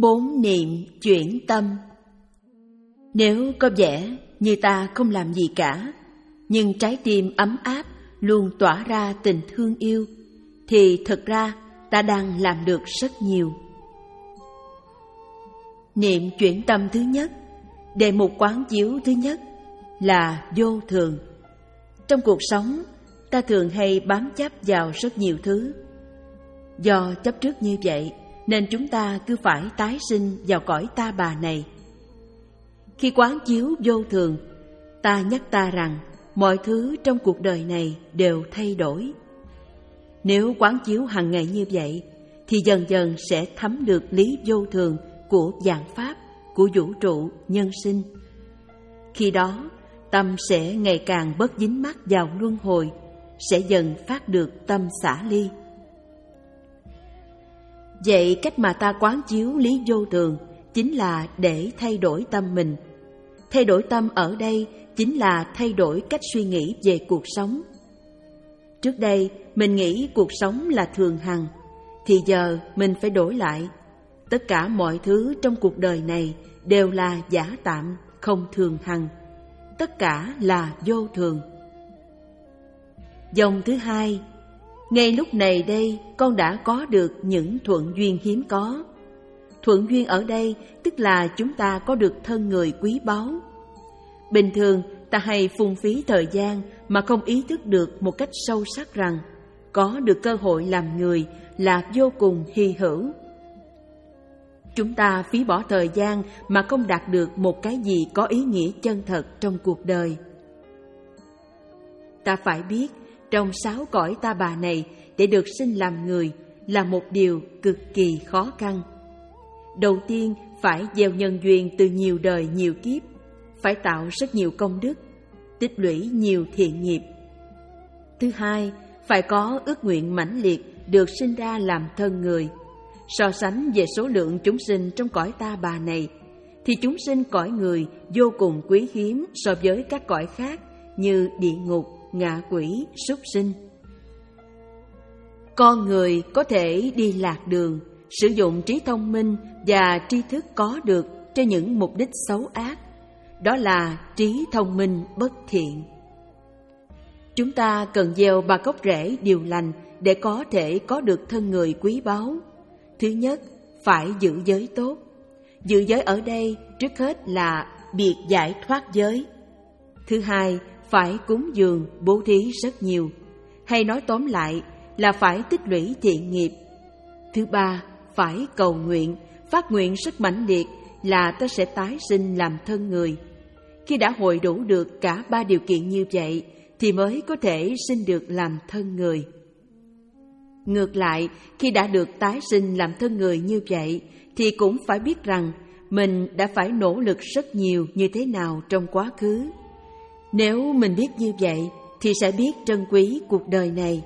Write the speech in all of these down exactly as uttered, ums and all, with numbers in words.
Bốn niệm chuyển tâm. Nếu có vẻ như ta không làm gì cả, nhưng trái tim ấm áp luôn tỏa ra tình thương yêu, thì thực ra ta đang làm được rất nhiều. Niệm chuyển tâm thứ nhất, đề mục quán chiếu thứ nhất là vô thường. Trong cuộc sống, ta thường hay bám chấp vào rất nhiều thứ. Do chấp trước như vậy, nên chúng ta cứ phải tái sinh vào cõi ta bà này. Khi quán chiếu vô thường, ta nhắc ta rằng mọi thứ trong cuộc đời này đều thay đổi. Nếu quán chiếu hàng ngày như vậy, thì dần dần sẽ thấm được lý vô thường của vạn pháp, của vũ trụ, nhân sinh. Khi đó, tâm sẽ ngày càng bớt dính mắc vào luân hồi, sẽ dần phát được tâm xả ly. Vậy cách mà ta quán chiếu lý vô thường chính là để thay đổi tâm mình. Thay đổi tâm ở đây chính là thay đổi cách suy nghĩ về cuộc sống. Trước đây mình nghĩ cuộc sống là thường hằng, thì giờ mình phải đổi lại. Tất cả mọi thứ trong cuộc đời này đều là giả tạm, không thường hằng. Tất cả là vô thường. Dòng thứ hai, ngay lúc này đây con đã có được những thuận duyên hiếm có. Thuận duyên ở đây tức là chúng ta có được thân người quý báu. Bình thường ta hay phung phí thời gian mà không ý thức được một cách sâu sắc rằng có được cơ hội làm người là vô cùng hy hữu. Chúng ta phí bỏ thời gian mà không đạt được một cái gì có ý nghĩa chân thật trong cuộc đời. Ta phải biết, trong sáu cõi ta bà này, để được sinh làm người là một điều cực kỳ khó khăn. Đầu tiên phải gieo nhân duyên từ nhiều đời nhiều kiếp, phải tạo rất nhiều công đức, tích lũy nhiều thiện nghiệp. Thứ hai, phải có ước nguyện mãnh liệt được sinh ra làm thân người. So sánh về số lượng chúng sinh trong cõi ta bà này, thì chúng sinh cõi người vô cùng quý hiếm so với các cõi khác như địa ngục, ngạ quỷ, súc sinh. Con người có thể đi lạc đường, sử dụng trí thông minh và tri thức có được cho những mục đích xấu ác. Đó là trí thông minh bất thiện. Chúng ta cần gieo ba gốc rễ điều lành để có thể có được thân người quý báu. Thứ nhất, phải giữ giới tốt. Giữ giới ở đây trước hết là biệt giải thoát giới. Thứ hai, phải cúng dường, bố thí rất nhiều. Hay nói tóm lại là phải tích lũy thiện nghiệp. Thứ ba, phải cầu nguyện, phát nguyện rất mãnh liệt là ta sẽ tái sinh làm thân người. Khi đã hội đủ được cả ba điều kiện như vậy, thì mới có thể sinh được làm thân người. Ngược lại, khi đã được tái sinh làm thân người như vậy, thì cũng phải biết rằng mình đã phải nỗ lực rất nhiều như thế nào trong quá khứ. Nếu mình biết như vậy, thì sẽ biết trân quý cuộc đời này.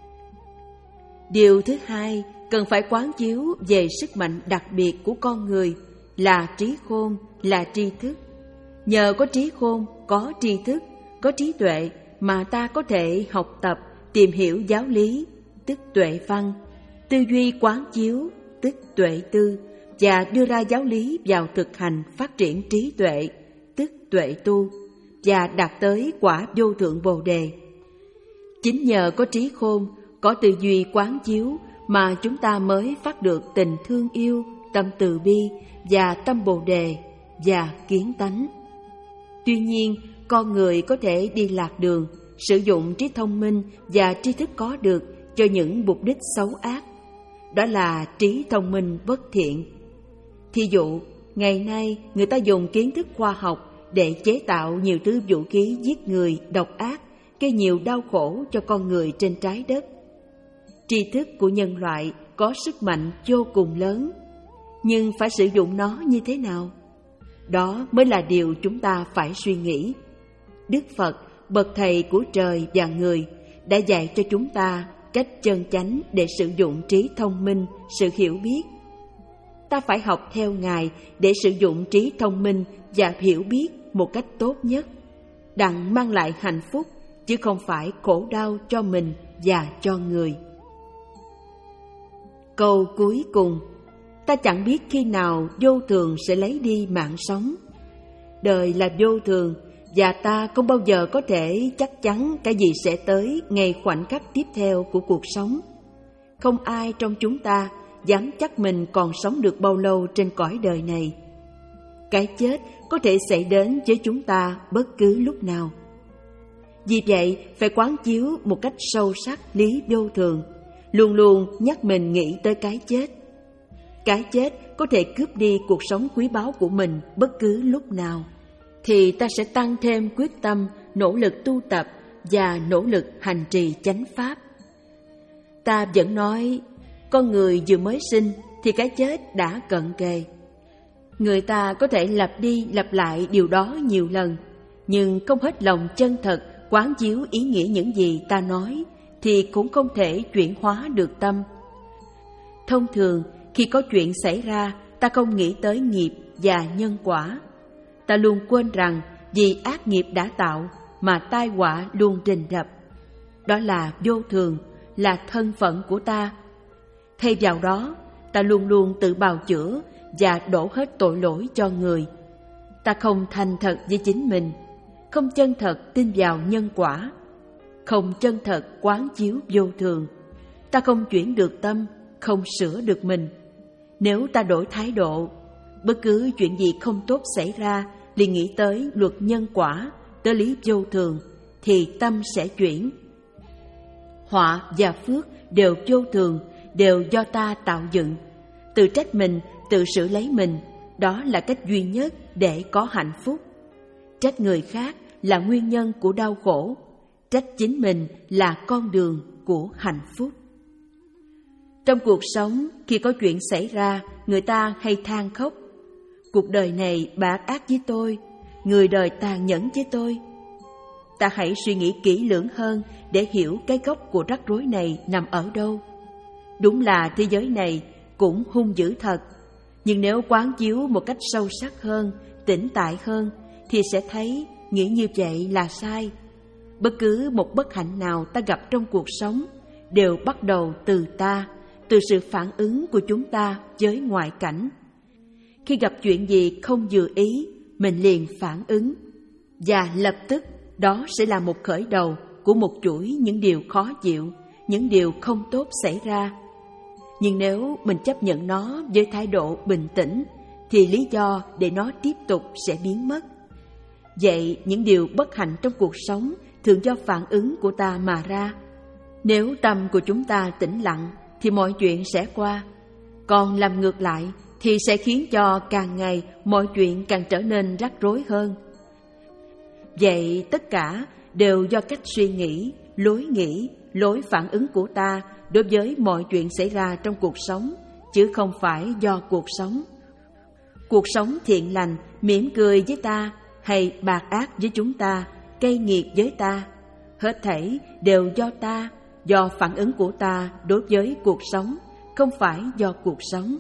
Điều thứ hai, cần phải quán chiếu về sức mạnh đặc biệt của con người là trí khôn, là tri thức. Nhờ có trí khôn, có tri thức, có trí tuệ mà ta có thể học tập, tìm hiểu giáo lý, tức tuệ văn, tư duy quán chiếu, tức tuệ tư, và đưa ra giáo lý vào thực hành phát triển trí tuệ, tức tuệ tu, và đạt tới quả vô thượng Bồ Đề. Chính nhờ có trí khôn, có tư duy quán chiếu mà chúng ta mới phát được tình thương yêu, tâm từ bi và tâm Bồ Đề và kiến tánh. Tuy nhiên, con người có thể đi lạc đường, sử dụng trí thông minh và tri thức có được cho những mục đích xấu ác. Đó là trí thông minh bất thiện. Thí dụ, ngày nay người ta dùng kiến thức khoa học để chế tạo nhiều thứ vũ khí giết người, độc ác, gây nhiều đau khổ cho con người trên trái đất. Tri thức của nhân loại có sức mạnh vô cùng lớn, nhưng phải sử dụng nó như thế nào? Đó mới là điều chúng ta phải suy nghĩ. Đức Phật, bậc thầy của trời và người, đã dạy cho chúng ta cách chân chánh để sử dụng trí thông minh, sự hiểu biết. Ta phải học theo Ngài để sử dụng trí thông minh và hiểu biết một cách tốt nhất, đặng mang lại hạnh phúc, chứ không phải khổ đau cho mình và cho người. Câu cuối cùng, Ta chẳng biết khi nào vô thường sẽ lấy đi mạng sống. Đời là vô thường, và ta không bao giờ có thể chắc chắn cái gì sẽ tới ngay khoảnh khắc tiếp theo của cuộc sống. Không ai trong chúng ta dám chắc mình còn sống được bao lâu trên cõi đời này. Cái chết có thể xảy đến với chúng ta bất cứ lúc nào. Vì vậy, phải quán chiếu một cách sâu sắc lý vô thường, luôn luôn nhắc mình nghĩ tới cái chết. Cái chết có thể cướp đi cuộc sống quý báu của mình bất cứ lúc nào. Thì ta sẽ tăng thêm quyết tâm, nỗ lực tu tập và nỗ lực hành trì chánh pháp. Ta vẫn nói, con người vừa mới sinh thì cái chết đã cận kề. Người ta có thể lặp đi lặp lại điều đó nhiều lần, nhưng không hết lòng chân thật quán chiếu ý nghĩa những gì ta nói thì cũng không thể chuyển hóa được tâm. Thông thường, khi có chuyện xảy ra, ta không nghĩ tới nghiệp và nhân quả. Ta luôn quên rằng vì ác nghiệp đã tạo mà tai họa luôn rình rập. Đó là vô thường, là thân phận của ta. Thay vào đó, ta luôn luôn tự bào chữa và đổ hết tội lỗi cho người. Ta không thành thật với chính mình, không chân thật tin vào nhân quả, không chân thật quán chiếu vô thường. Ta không chuyển được tâm, không sửa được mình. Nếu ta đổi thái độ, bất cứ chuyện gì không tốt xảy ra liền nghĩ tới luật nhân quả, tới lý vô thường, thì tâm sẽ chuyển. Họa và phước đều vô thường, đều do ta tạo dựng. Tự trách mình, tự sửa lấy mình, đó là cách duy nhất để có hạnh phúc. Trách người khác là nguyên nhân của đau khổ, trách chính mình là con đường của hạnh phúc. Trong cuộc sống, khi có chuyện xảy ra, người ta hay than khóc. Cuộc đời này bạc ác với tôi, người đời tàn nhẫn với tôi. Ta hãy suy nghĩ kỹ lưỡng hơn để hiểu cái gốc của rắc rối này nằm ở đâu. Đúng là thế giới này cũng hung dữ thật, nhưng nếu quán chiếu một cách sâu sắc hơn, tĩnh tại hơn, thì sẽ thấy nghĩ như vậy là sai. Bất cứ một bất hạnh nào ta gặp trong cuộc sống đều bắt đầu từ ta, từ sự phản ứng của chúng ta với ngoại cảnh. Khi gặp chuyện gì không vừa ý, mình liền phản ứng, và lập tức đó sẽ là một khởi đầu của một chuỗi những điều khó chịu, những điều không tốt xảy ra. Nhưng nếu mình chấp nhận nó với thái độ bình tĩnh, thì lý do để nó tiếp tục sẽ biến mất. Vậy những điều bất hạnh trong cuộc sống thường do phản ứng của ta mà ra. Nếu tâm của chúng ta tĩnh lặng thì mọi chuyện sẽ qua. Còn làm ngược lại thì sẽ khiến cho càng ngày mọi chuyện càng trở nên rắc rối hơn. Vậy tất cả đều do cách suy nghĩ, lối nghĩ, lối phản ứng của ta đối với mọi chuyện xảy ra trong cuộc sống, chứ không phải do cuộc sống. Cuộc sống thiện lành, mỉm cười với ta hay bạc ác với chúng ta, cay nghiệt với ta, hết thảy đều do ta, do phản ứng của ta đối với cuộc sống, không phải do cuộc sống.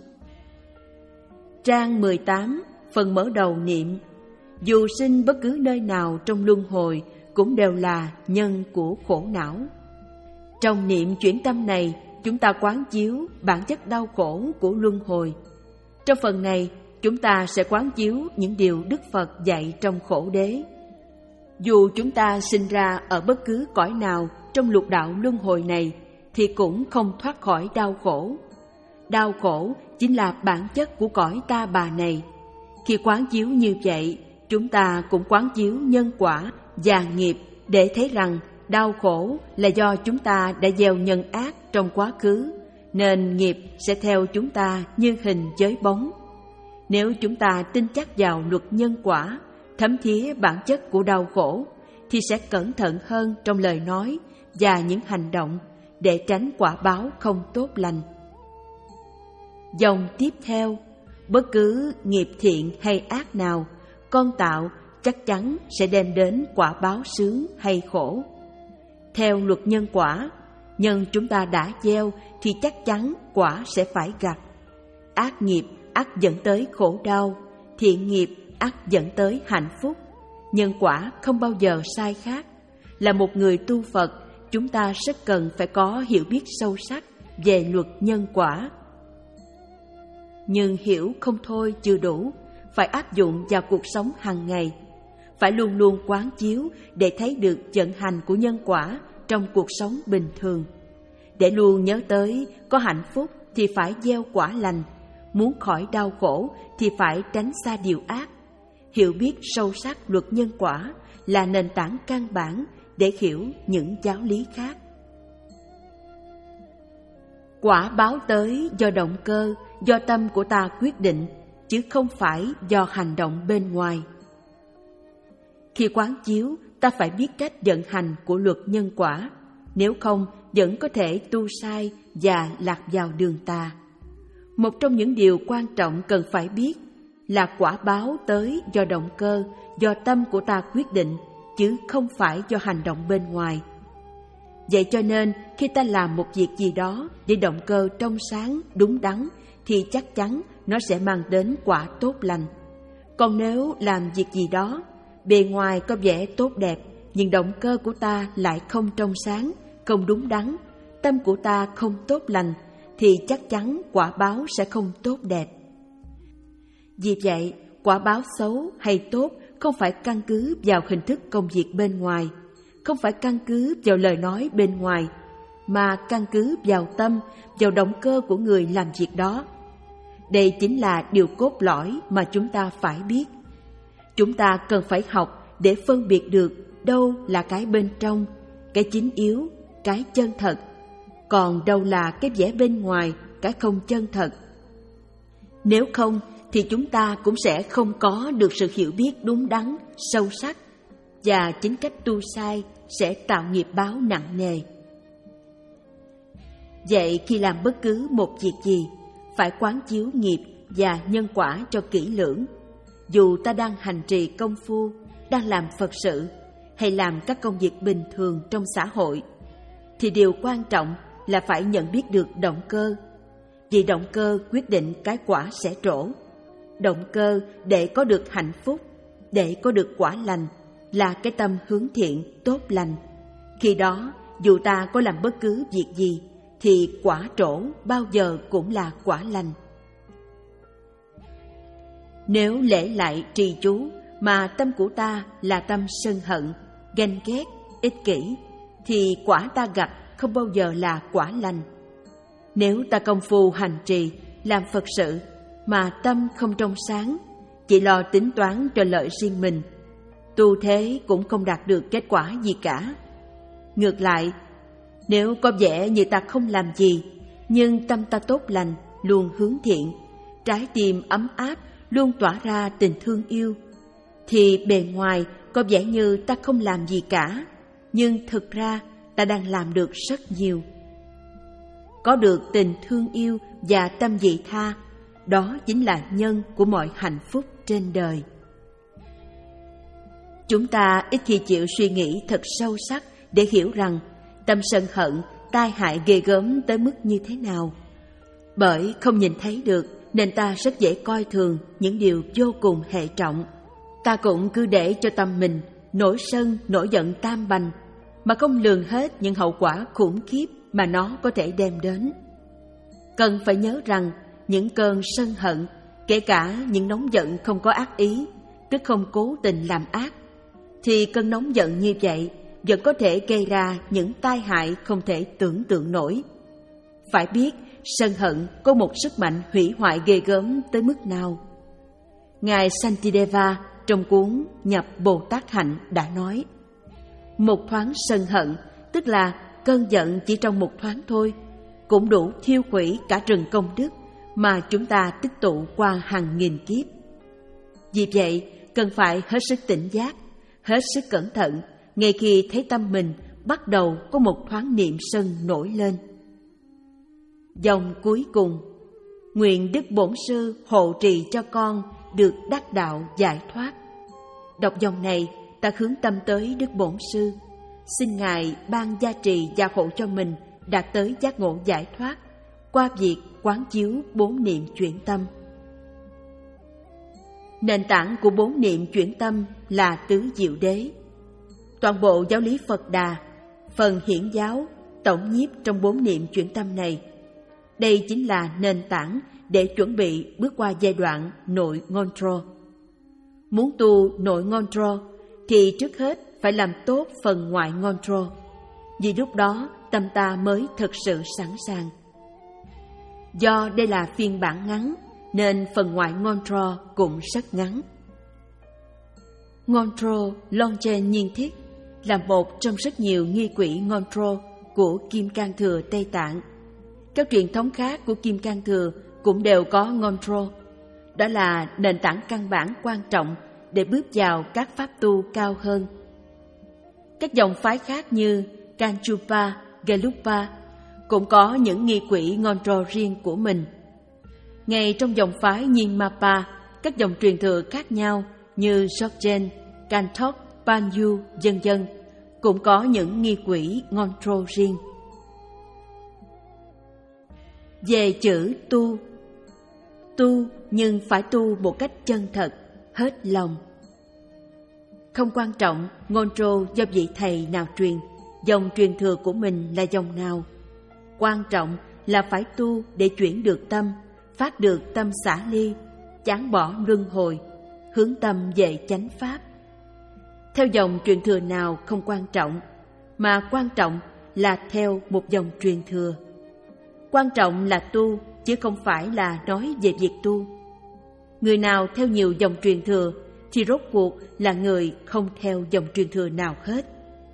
Trang mười tám, phần mở đầu niệm: dù sinh bất cứ nơi nào trong luân hồi cũng đều là nhân của khổ não. Trong niệm chuyển tâm này, chúng ta quán chiếu bản chất đau khổ của luân hồi. Trong phần này, chúng ta sẽ quán chiếu những điều Đức Phật dạy trong khổ đế. Dù chúng ta sinh ra ở bất cứ cõi nào trong lục đạo luân hồi này, thì cũng không thoát khỏi đau khổ. Đau khổ chính là bản chất của cõi ta bà này. Khi quán chiếu như vậy, chúng ta cũng quán chiếu nhân quả và nghiệp để thấy rằng đau khổ là do chúng ta đã gieo nhân ác trong quá khứ, nên nghiệp sẽ theo chúng ta như hình với bóng. Nếu chúng ta tin chắc vào luật nhân quả, thấm thía bản chất của đau khổ, thì sẽ cẩn thận hơn trong lời nói và những hành động để tránh quả báo không tốt lành. Dòng tiếp theo: bất cứ nghiệp thiện hay ác nào con tạo chắc chắn sẽ đem đến quả báo sướng hay khổ. Theo luật nhân quả, nhân chúng ta đã gieo thì chắc chắn quả sẽ phải gặp. Ác nghiệp ắt dẫn tới khổ đau, thiện nghiệp ắt dẫn tới hạnh phúc. Nhân quả không bao giờ sai khác. Là một người tu Phật, chúng ta rất cần phải có hiểu biết sâu sắc về luật nhân quả. Nhưng hiểu không thôi chưa đủ, phải áp dụng vào cuộc sống hàng ngày. Phải luôn luôn quán chiếu để thấy được vận hành của nhân quả trong cuộc sống bình thường. Để luôn nhớ tới có hạnh phúc thì phải gieo quả lành, muốn khỏi đau khổ thì phải tránh xa điều ác. Hiểu biết sâu sắc luật nhân quả là nền tảng căn bản để hiểu những giáo lý khác. Quả báo tới do động cơ, do tâm của ta quyết định, chứ không phải do hành động bên ngoài. Khi quán chiếu, ta phải biết cách vận hành của luật nhân quả, nếu không vẫn có thể tu sai và lạc vào đường tà. Một trong những điều quan trọng cần phải biết là quả báo tới do động cơ, do tâm của ta quyết định, chứ không phải do hành động bên ngoài. Vậy cho nên, khi ta làm một việc gì đó để động cơ trong sáng, đúng đắn, thì chắc chắn nó sẽ mang đến quả tốt lành. Còn nếu làm việc gì đó, bề ngoài có vẻ tốt đẹp, nhưng động cơ của ta lại không trong sáng, không đúng đắn, tâm của ta không tốt lành, thì chắc chắn quả báo sẽ không tốt đẹp. Vì vậy, quả báo xấu hay tốt không phải căn cứ vào hình thức công việc bên ngoài, không phải căn cứ vào lời nói bên ngoài, mà căn cứ vào tâm, vào động cơ của người làm việc đó. Đây chính là điều cốt lõi mà chúng ta phải biết. Chúng ta cần phải học để phân biệt được đâu là cái bên trong, cái chính yếu, cái chân thật, còn đâu là cái vẻ bên ngoài, cái không chân thật. Nếu không thì chúng ta cũng sẽ không có được sự hiểu biết đúng đắn, sâu sắc, và chính cách tu sai sẽ tạo nghiệp báo nặng nề. Vậy khi làm bất cứ một việc gì, phải quán chiếu nghiệp và nhân quả cho kỹ lưỡng. Dù ta đang hành trì công phu, đang làm Phật sự, hay làm các công việc bình thường trong xã hội, thì điều quan trọng là phải nhận biết được động cơ. Vì động cơ quyết định cái quả sẽ trổ. Động cơ để có được hạnh phúc, để có được quả lành, là cái tâm hướng thiện, tốt lành. Khi đó, dù ta có làm bất cứ việc gì, thì quả trổ bao giờ cũng là quả lành. Nếu lễ lại trì chú mà tâm của ta là tâm sân hận, ganh ghét, ích kỷ, thì quả ta gặp không bao giờ là quả lành. Nếu ta công phu hành trì, làm Phật sự, mà tâm không trong sáng, chỉ lo tính toán cho lợi riêng mình, tu thế cũng không đạt được kết quả gì cả. Ngược lại, nếu có vẻ như ta không làm gì, nhưng tâm ta tốt lành, luôn hướng thiện, trái tim ấm áp, luôn tỏa ra tình thương yêu, thì bề ngoài có vẻ như ta không làm gì cả, nhưng thực ra ta đang làm được rất nhiều. Có được tình thương yêu và tâm vị tha, đó chính là nhân của mọi hạnh phúc trên đời. Chúng ta ít khi chịu suy nghĩ thật sâu sắc để hiểu rằng tâm sân hận tai hại ghê gớm tới mức như thế nào. Bởi không nhìn thấy được nên ta rất dễ coi thường những điều vô cùng hệ trọng. Ta cũng cứ để cho tâm mình nổi sân, nổi giận tam bành, mà không lường hết những hậu quả khủng khiếp mà nó có thể đem đến. Cần phải nhớ rằng những cơn sân hận, kể cả những nóng giận không có ác ý, tức không cố tình làm ác, thì cơn nóng giận như vậy vẫn có thể gây ra những tai hại không thể tưởng tượng nổi. Phải biết, sân hận có một sức mạnh hủy hoại ghê gớm tới mức nào. Ngài Santideva trong cuốn Nhập Bồ Tát Hạnh đã nói, một thoáng sân hận, tức là cơn giận chỉ trong một thoáng thôi, cũng đủ thiêu hủy cả rừng công đức mà chúng ta tích tụ qua hàng nghìn kiếp. Vì vậy, cần phải hết sức tỉnh giác, hết sức cẩn thận ngay khi thấy tâm mình bắt đầu có một thoáng niệm sân nổi lên. Dòng cuối cùng: nguyện Đức Bổn Sư hộ trì cho con được đắc đạo giải thoát. Đọc dòng này, ta hướng tâm tới Đức Bổn Sư, xin Ngài ban gia trì gia hộ cho mình đạt tới giác ngộ giải thoát qua việc quán chiếu bốn niệm chuyển tâm. Nền tảng của bốn niệm chuyển tâm là tứ diệu đế. Toàn bộ giáo lý Phật Đà, phần hiển giáo, tổng nhiếp trong bốn niệm chuyển tâm này, Đây chính là nền tảng để chuẩn bị bước qua giai đoạn nội Ngondro. Muốn tu nội Ngondro thì trước hết phải làm tốt phần ngoại Ngondro, vì lúc đó tâm ta mới thực sự sẵn sàng. Do đây là phiên bản ngắn nên phần ngoại Ngondro cũng rất ngắn. Ngondro Longchen Nhiên Thiết là một trong rất nhiều nghi quỹ Ngondro của Kim Cang Thừa Tây Tạng. Các truyền thống khác của Kim Cang Thừa cũng đều có Ngondro. Đó là nền tảng căn bản quan trọng để bước vào các pháp tu cao hơn. Các dòng phái khác như Kanchupa, Gelugpa cũng có những nghi quỹ Ngondro riêng của mình. Ngay trong dòng phái Nyingmapa, các dòng truyền thừa khác nhau như Dzogchen, Kantok, Panyu, vân vân cũng có những nghi quỹ Ngondro riêng. Về chữ tu, tu nhưng phải tu một cách chân thật, hết lòng. Không quan trọng Ngondro do vị thầy nào truyền, dòng truyền thừa của mình là dòng nào. Quan trọng là phải tu để chuyển được tâm, phát được tâm xả ly, chán bỏ luân hồi, hướng tâm về chánh pháp. Theo dòng truyền thừa nào không quan trọng, mà quan trọng là theo một dòng truyền thừa. Quan trọng là tu, chứ không phải là nói về việc tu. Người nào theo nhiều dòng truyền thừa thì rốt cuộc là người không theo dòng truyền thừa nào hết.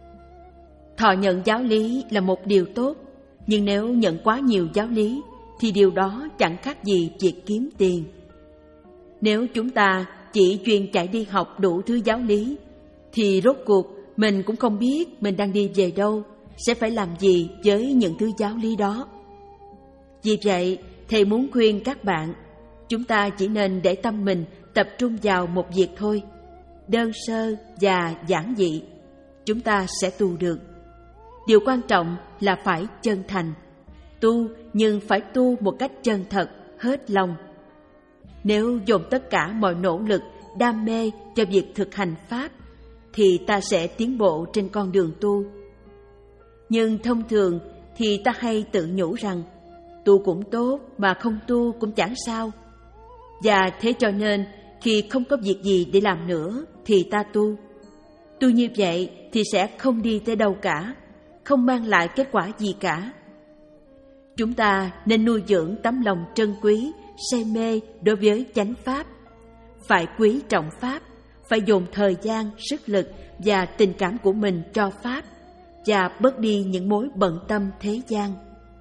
Thọ nhận giáo lý là một điều tốt, nhưng nếu nhận quá nhiều giáo lý thì điều đó chẳng khác gì việc kiếm tiền. Nếu chúng ta chỉ chuyên chạy đi học đủ thứ giáo lý thì rốt cuộc mình cũng không biết mình đang đi về đâu, sẽ phải làm gì với những thứ giáo lý đó. Vì vậy, thầy muốn khuyên các bạn, chúng ta chỉ nên để tâm mình tập trung vào một việc thôi, đơn sơ và giản dị, chúng ta sẽ tu được. Điều quan trọng là phải chân thành, tu nhưng phải tu một cách chân thật, hết lòng. Nếu dồn tất cả mọi nỗ lực, đam mê cho việc thực hành Pháp, thì ta sẽ tiến bộ trên con đường tu. Nhưng thông thường thì ta hay tự nhủ rằng, tu cũng tốt mà không tu cũng chẳng sao. Và thế cho nên khi không có việc gì để làm nữa thì ta tu. Tu như vậy thì sẽ không đi tới đâu cả, không mang lại kết quả gì cả. Chúng ta nên nuôi dưỡng tấm lòng trân quý, say mê đối với chánh Pháp. Phải quý trọng Pháp, phải dồn thời gian, sức lực và tình cảm của mình cho Pháp, và bớt đi những mối bận tâm thế gian.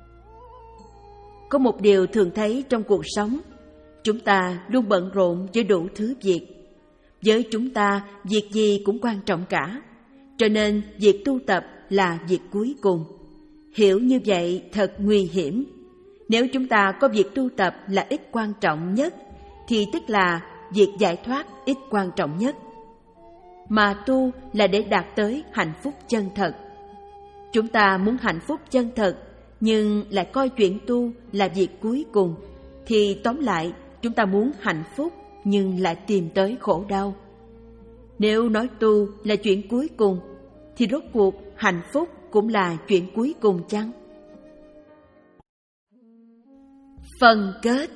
Có một điều thường thấy trong cuộc sống, chúng ta luôn bận rộn với đủ thứ việc. Với chúng ta, việc gì cũng quan trọng cả, cho nên việc tu tập là việc cuối cùng. Hiểu như vậy thật nguy hiểm. Nếu chúng ta có việc tu tập là ít quan trọng nhất, thì tức là việc giải thoát ít quan trọng nhất. Mà tu là để đạt tới hạnh phúc chân thật. Chúng ta muốn hạnh phúc chân thật, nhưng lại coi chuyện tu là việc cuối cùng, thì tóm lại chúng ta muốn hạnh phúc nhưng lại tìm tới khổ đau. Nếu nói tu là chuyện cuối cùng, thì rốt cuộc hạnh phúc cũng là chuyện cuối cùng chăng? Phần kết.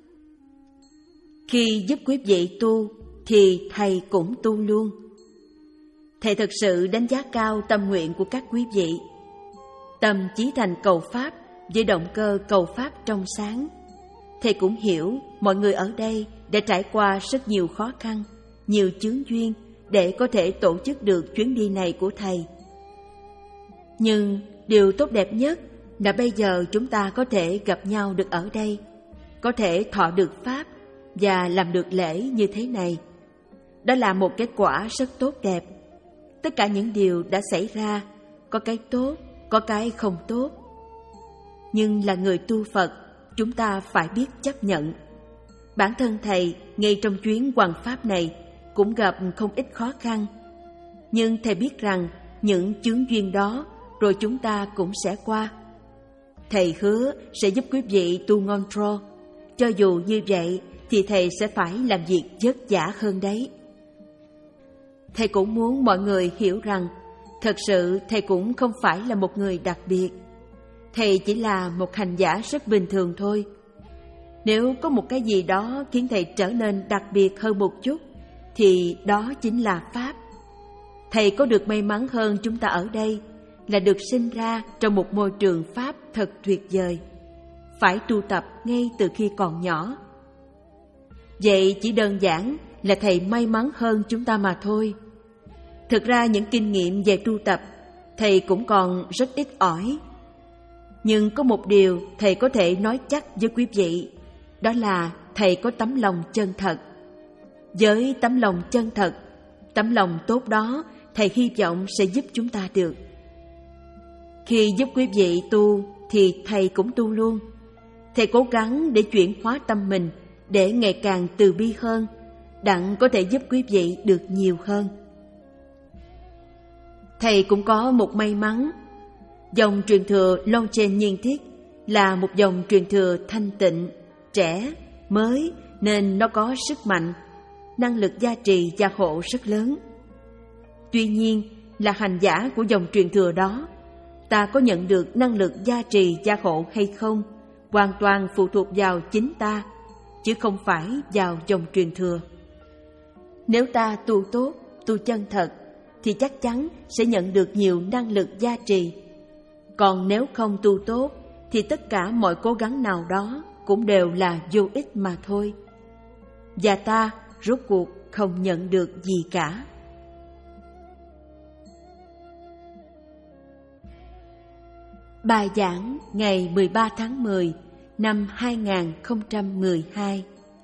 Khi giúp quý vị tu, thì thầy cũng tu luôn. Thầy thực sự đánh giá cao tâm nguyện của các quý vị. Tâm chí thành cầu Pháp với động cơ cầu Pháp trong sáng. Thầy cũng hiểu mọi người ở đây đã trải qua rất nhiều khó khăn, nhiều chướng duyên để có thể tổ chức được chuyến đi này của thầy. Nhưng điều tốt đẹp nhất là bây giờ chúng ta có thể gặp nhau được ở đây, có thể thọ được Pháp và làm được lễ như thế này. Đó là một kết quả rất tốt đẹp. Tất cả những điều đã xảy ra, có cái tốt, có cái không tốt. Nhưng là người tu Phật, chúng ta phải biết chấp nhận. Bản thân thầy, ngay trong chuyến hoằng Pháp này, cũng gặp không ít khó khăn. Nhưng thầy biết rằng những chướng duyên đó rồi chúng ta cũng sẽ qua. Thầy hứa sẽ giúp quý vị tu Ngondro. Cho dù như vậy thì thầy sẽ phải làm việc vất vả hơn đấy. Thầy cũng muốn mọi người hiểu rằng thật sự thầy cũng không phải là một người đặc biệt. thầy chỉ là một hành giả rất bình thường thôi. Nếu có một cái gì đó khiến thầy trở nên đặc biệt hơn một chút, thì đó chính là Pháp. Thầy có được may mắn hơn chúng ta ở đây là được sinh ra trong một môi trường Pháp thật tuyệt vời, phải tu tập ngay từ khi còn nhỏ. Vậy chỉ đơn giản là thầy may mắn hơn chúng ta mà thôi. Thực ra những kinh nghiệm về tu tập thầy cũng còn rất ít ỏi. Nhưng có một điều thầy có thể nói chắc với quý vị, đó là thầy có tấm lòng chân thật. Với tấm lòng chân thật, tấm lòng tốt đó, thầy hy vọng sẽ giúp chúng ta được. Khi giúp quý vị tu thì thầy cũng tu luôn. Thầy cố gắng để chuyển hóa tâm mình để ngày càng từ bi hơn, đặng có thể giúp quý vị được nhiều hơn. Thầy cũng có một may mắn. Dòng truyền thừa Longchen Nhiên Thiết là một dòng truyền thừa thanh tịnh, trẻ, mới, nên nó có sức mạnh, năng lực gia trì gia hộ rất lớn. Tuy nhiên, là hành giả của dòng truyền thừa đó, ta có nhận được năng lực gia trì gia hộ hay không hoàn toàn phụ thuộc vào chính ta, chứ không phải vào dòng truyền thừa. Nếu ta tu tốt, tu chân thật, thì chắc chắn sẽ nhận được nhiều năng lực gia trì. Còn nếu không tu tốt, thì tất cả mọi cố gắng nào đó cũng đều là vô ích mà thôi. Và ta rốt cuộc không nhận được gì cả. Bài giảng ngày mười ba tháng mười năm hai nghìn không trăm mười hai.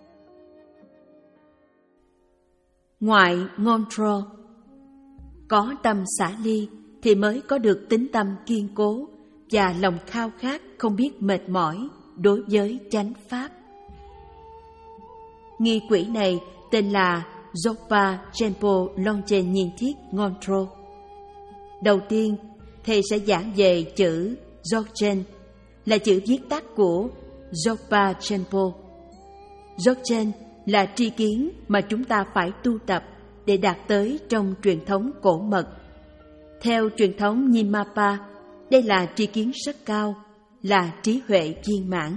Ngoại Ngondro. Có tâm xả ly thì mới có được tính tâm kiên cố và lòng khao khát không biết mệt mỏi đối với chánh pháp. Nghi quỹ này tên là Dzogpa Chenpo Longchen Nhiên Thiết Ngondro. Đầu tiên, thầy sẽ giảng về chữ Dzogchen, là chữ viết tắt của Dzogpa Chenpo. Dzogchen là tri kiến mà chúng ta phải tu tập để đạt tới trong truyền thống cổ mật. Theo truyền thống Nyingmapa, đây là tri kiến rất cao, là trí huệ viên mãn.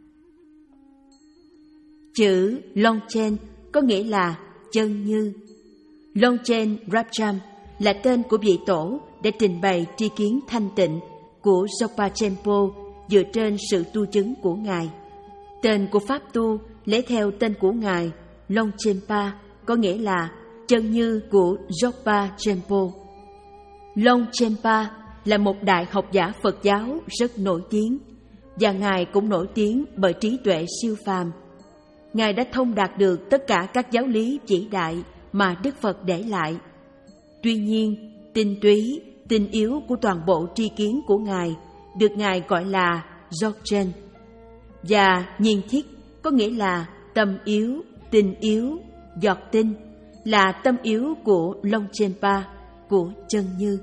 Chữ Longchen có nghĩa là chân như. Longchen Rabjam là tên của vị tổ để trình bày tri kiến thanh tịnh của Dzogpa Chenpo dựa trên sự tu chứng của Ngài. Tên của pháp tu lấy theo tên của Ngài Longchenpa, có nghĩa là chân như của Dzogpa Chenpo. Longchenpa là một đại học giả Phật giáo rất nổi tiếng, và Ngài cũng nổi tiếng bởi trí tuệ siêu phàm. Ngài đã thông đạt được tất cả các giáo lý vĩ đại mà Đức Phật để lại. Tuy nhiên, tinh túy, tinh yếu của toàn bộ tri kiến của Ngài được Ngài gọi là Dzogchen. Và nhiên thiết có nghĩa là tâm yếu, tinh yếu, giọt tinh, là tâm yếu của Longchenpa, của chân như.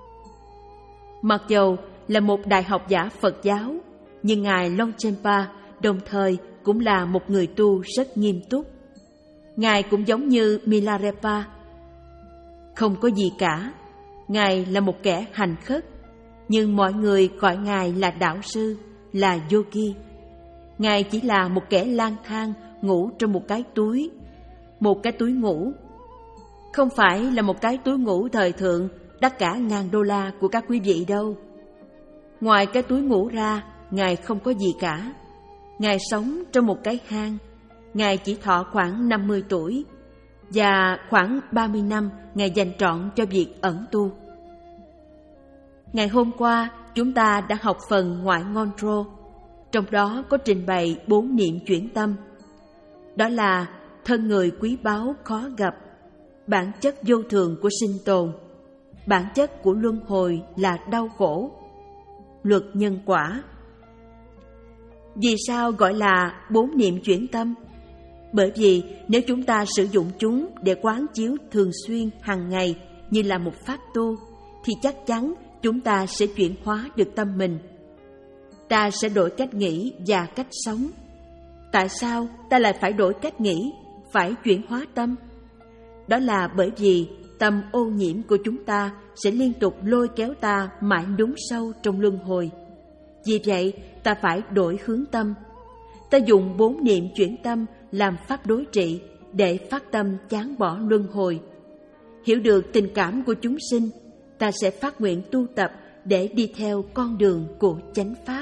Mặc dầu là một đại học giả Phật giáo, nhưng Ngài Longchenpa đồng thời cũng là một người tu rất nghiêm túc. Ngài cũng giống như Milarepa, không có gì cả. Ngài là một kẻ hành khất, nhưng mọi người gọi Ngài là đạo sư, là yogi. Ngài chỉ là một kẻ lang thang ngủ trong một cái túi, một cái túi ngủ. Không phải là một cái túi ngủ thời thượng đắt cả ngàn đô la của các quý vị đâu. Ngoài cái túi ngủ ra, Ngài không có gì cả. Ngài sống trong một cái hang. Ngài chỉ thọ khoảng năm mươi tuổi, và khoảng ba mươi năm Ngài dành trọn cho việc ẩn tu. Ngày hôm qua, chúng ta đã học phần ngoại Ngondro, trong đó có trình bày bốn niệm chuyển tâm. Đó là thân người quý báu khó gặp, bản chất vô thường của sinh tồn, bản chất của luân hồi là đau khổ, luật nhân quả. Vì sao gọi là bốn niệm chuyển tâm? Bởi vì nếu chúng ta sử dụng chúng để quán chiếu thường xuyên hàng ngày như là một pháp tu, thì chắc chắn chúng ta sẽ chuyển hóa được tâm mình. Ta sẽ đổi cách nghĩ và cách sống. Tại sao ta lại phải đổi cách nghĩ, phải chuyển hóa tâm? Đó là bởi vì tâm ô nhiễm của chúng ta sẽ liên tục lôi kéo ta mãi đúng sâu trong luân hồi. Vì vậy, ta phải đổi hướng tâm. Ta dùng bốn niệm chuyển tâm làm pháp đối trị để phát tâm chán bỏ luân hồi. Hiểu được tình cảm của chúng sinh, ta sẽ phát nguyện tu tập để đi theo con đường của chánh pháp.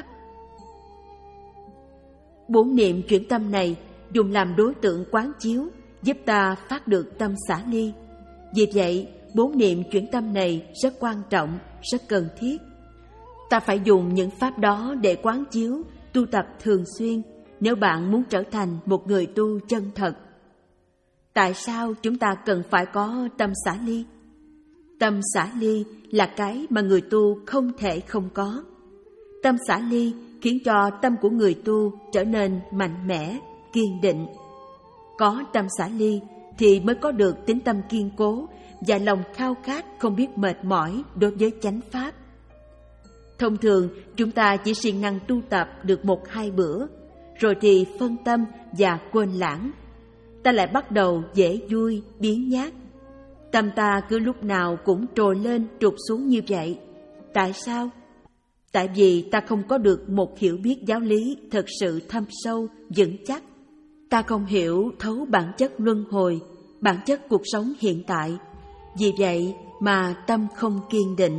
Bốn niệm chuyển tâm này dùng làm đối tượng quán chiếu, giúp ta phát được tâm xả ly. Vì vậy, bốn niệm chuyển tâm này rất quan trọng, rất cần thiết. Ta phải dùng những pháp đó để quán chiếu, tu tập thường xuyên nếu bạn muốn trở thành một người tu chân thật. Tại sao chúng ta cần phải có tâm xả ly? Tâm xả ly là cái mà người tu không thể không có. Tâm xả ly khiến cho tâm của người tu trở nên mạnh mẽ, kiên định. Có tâm xả ly thì mới có được tính tâm kiên cố và lòng khao khát không biết mệt mỏi đối với chánh pháp. Thông thường chúng ta chỉ siêng năng tu tập được một hai bữa, rồi thì phân tâm và quên lãng. Ta lại bắt đầu dễ vui, biếng nhác. Tâm ta cứ lúc nào cũng trồi lên trục xuống như vậy. Tại sao? Tại vì ta không có được một hiểu biết giáo lý thật sự thâm sâu, vững chắc. Ta không hiểu thấu bản chất luân hồi, bản chất cuộc sống hiện tại. Vì vậy mà tâm không kiên định.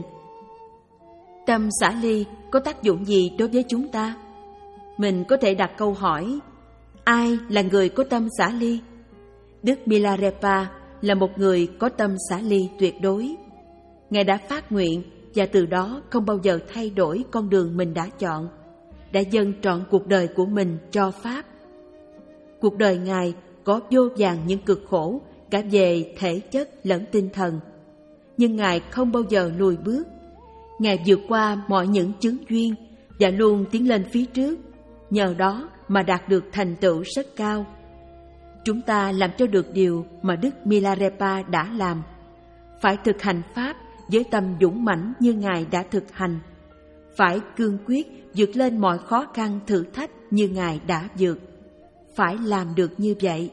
Tâm xả ly có tác dụng gì đối với chúng ta? Mình có thể đặt câu hỏi, ai là người có tâm xả ly? Đức Milarepa là một người có tâm xả ly tuyệt đối. Ngài đã phát nguyện và từ đó không bao giờ thay đổi con đường mình đã chọn, đã dâng trọn cuộc đời của mình cho Pháp. Cuộc đời Ngài có vô vàn những cực khổ cả về thể chất lẫn tinh thần, nhưng Ngài không bao giờ lùi bước. Ngài vượt qua mọi những chướng duyên và luôn tiến lên phía trước, nhờ đó mà đạt được thành tựu rất cao. Chúng ta làm cho được điều mà Đức Milarepa đã làm, phải thực hành Pháp với tâm dũng mãnh như Ngài đã thực hành, phải cương quyết vượt lên mọi khó khăn thử thách như Ngài đã vượt, phải làm được như vậy.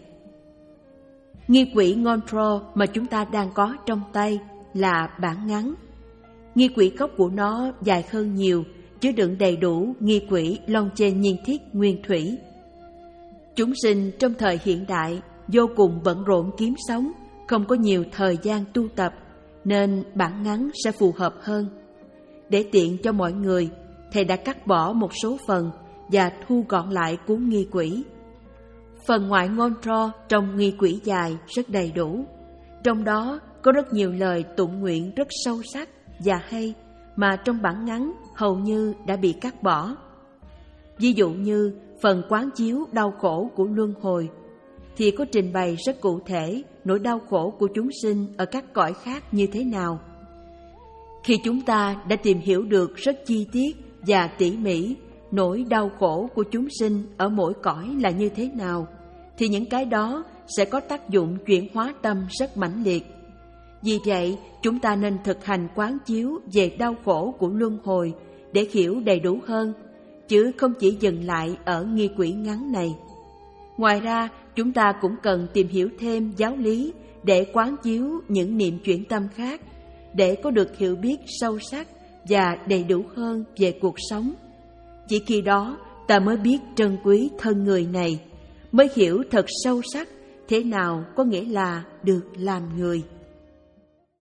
Nghi quỹ Ngondro mà chúng ta đang có trong tay là bản ngắn. Nghi quỹ gốc của nó dài hơn nhiều, chứa đựng đầy đủ nghi quỹ lon trên nhiên thiết nguyên thủy. Chúng sinh trong thời hiện đại vô cùng bận rộn kiếm sống, không có nhiều thời gian tu tập, nên bản ngắn sẽ phù hợp hơn. Để tiện cho mọi người, Thầy đã cắt bỏ một số phần và thu gọn lại cuốn nghi quỹ. Phần ngoại ngôn tro trong nghi quỹ dài rất đầy đủ. Trong đó có rất nhiều lời tụng nguyện rất sâu sắc và hay mà trong bản ngắn hầu như đã bị cắt bỏ. Ví dụ như phần quán chiếu đau khổ của luân hồi thì có trình bày rất cụ thể nỗi đau khổ của chúng sinh ở các cõi khác như thế nào. Khi chúng ta đã tìm hiểu được rất chi tiết và tỉ mỉ nỗi đau khổ của chúng sinh ở mỗi cõi là như thế nào, thì những cái đó sẽ có tác dụng chuyển hóa tâm rất mãnh liệt. Vì vậy, chúng ta nên thực hành quán chiếu về đau khổ của luân hồi để hiểu đầy đủ hơn, chứ không chỉ dừng lại ở nghi quỹ ngắn này. Ngoài ra, chúng ta cũng cần tìm hiểu thêm giáo lý để quán chiếu những niệm chuyển tâm khác, để có được hiểu biết sâu sắc và đầy đủ hơn về cuộc sống. Chỉ khi đó, ta mới biết trân quý thân người này, mới hiểu thật sâu sắc thế nào có nghĩa là được làm người.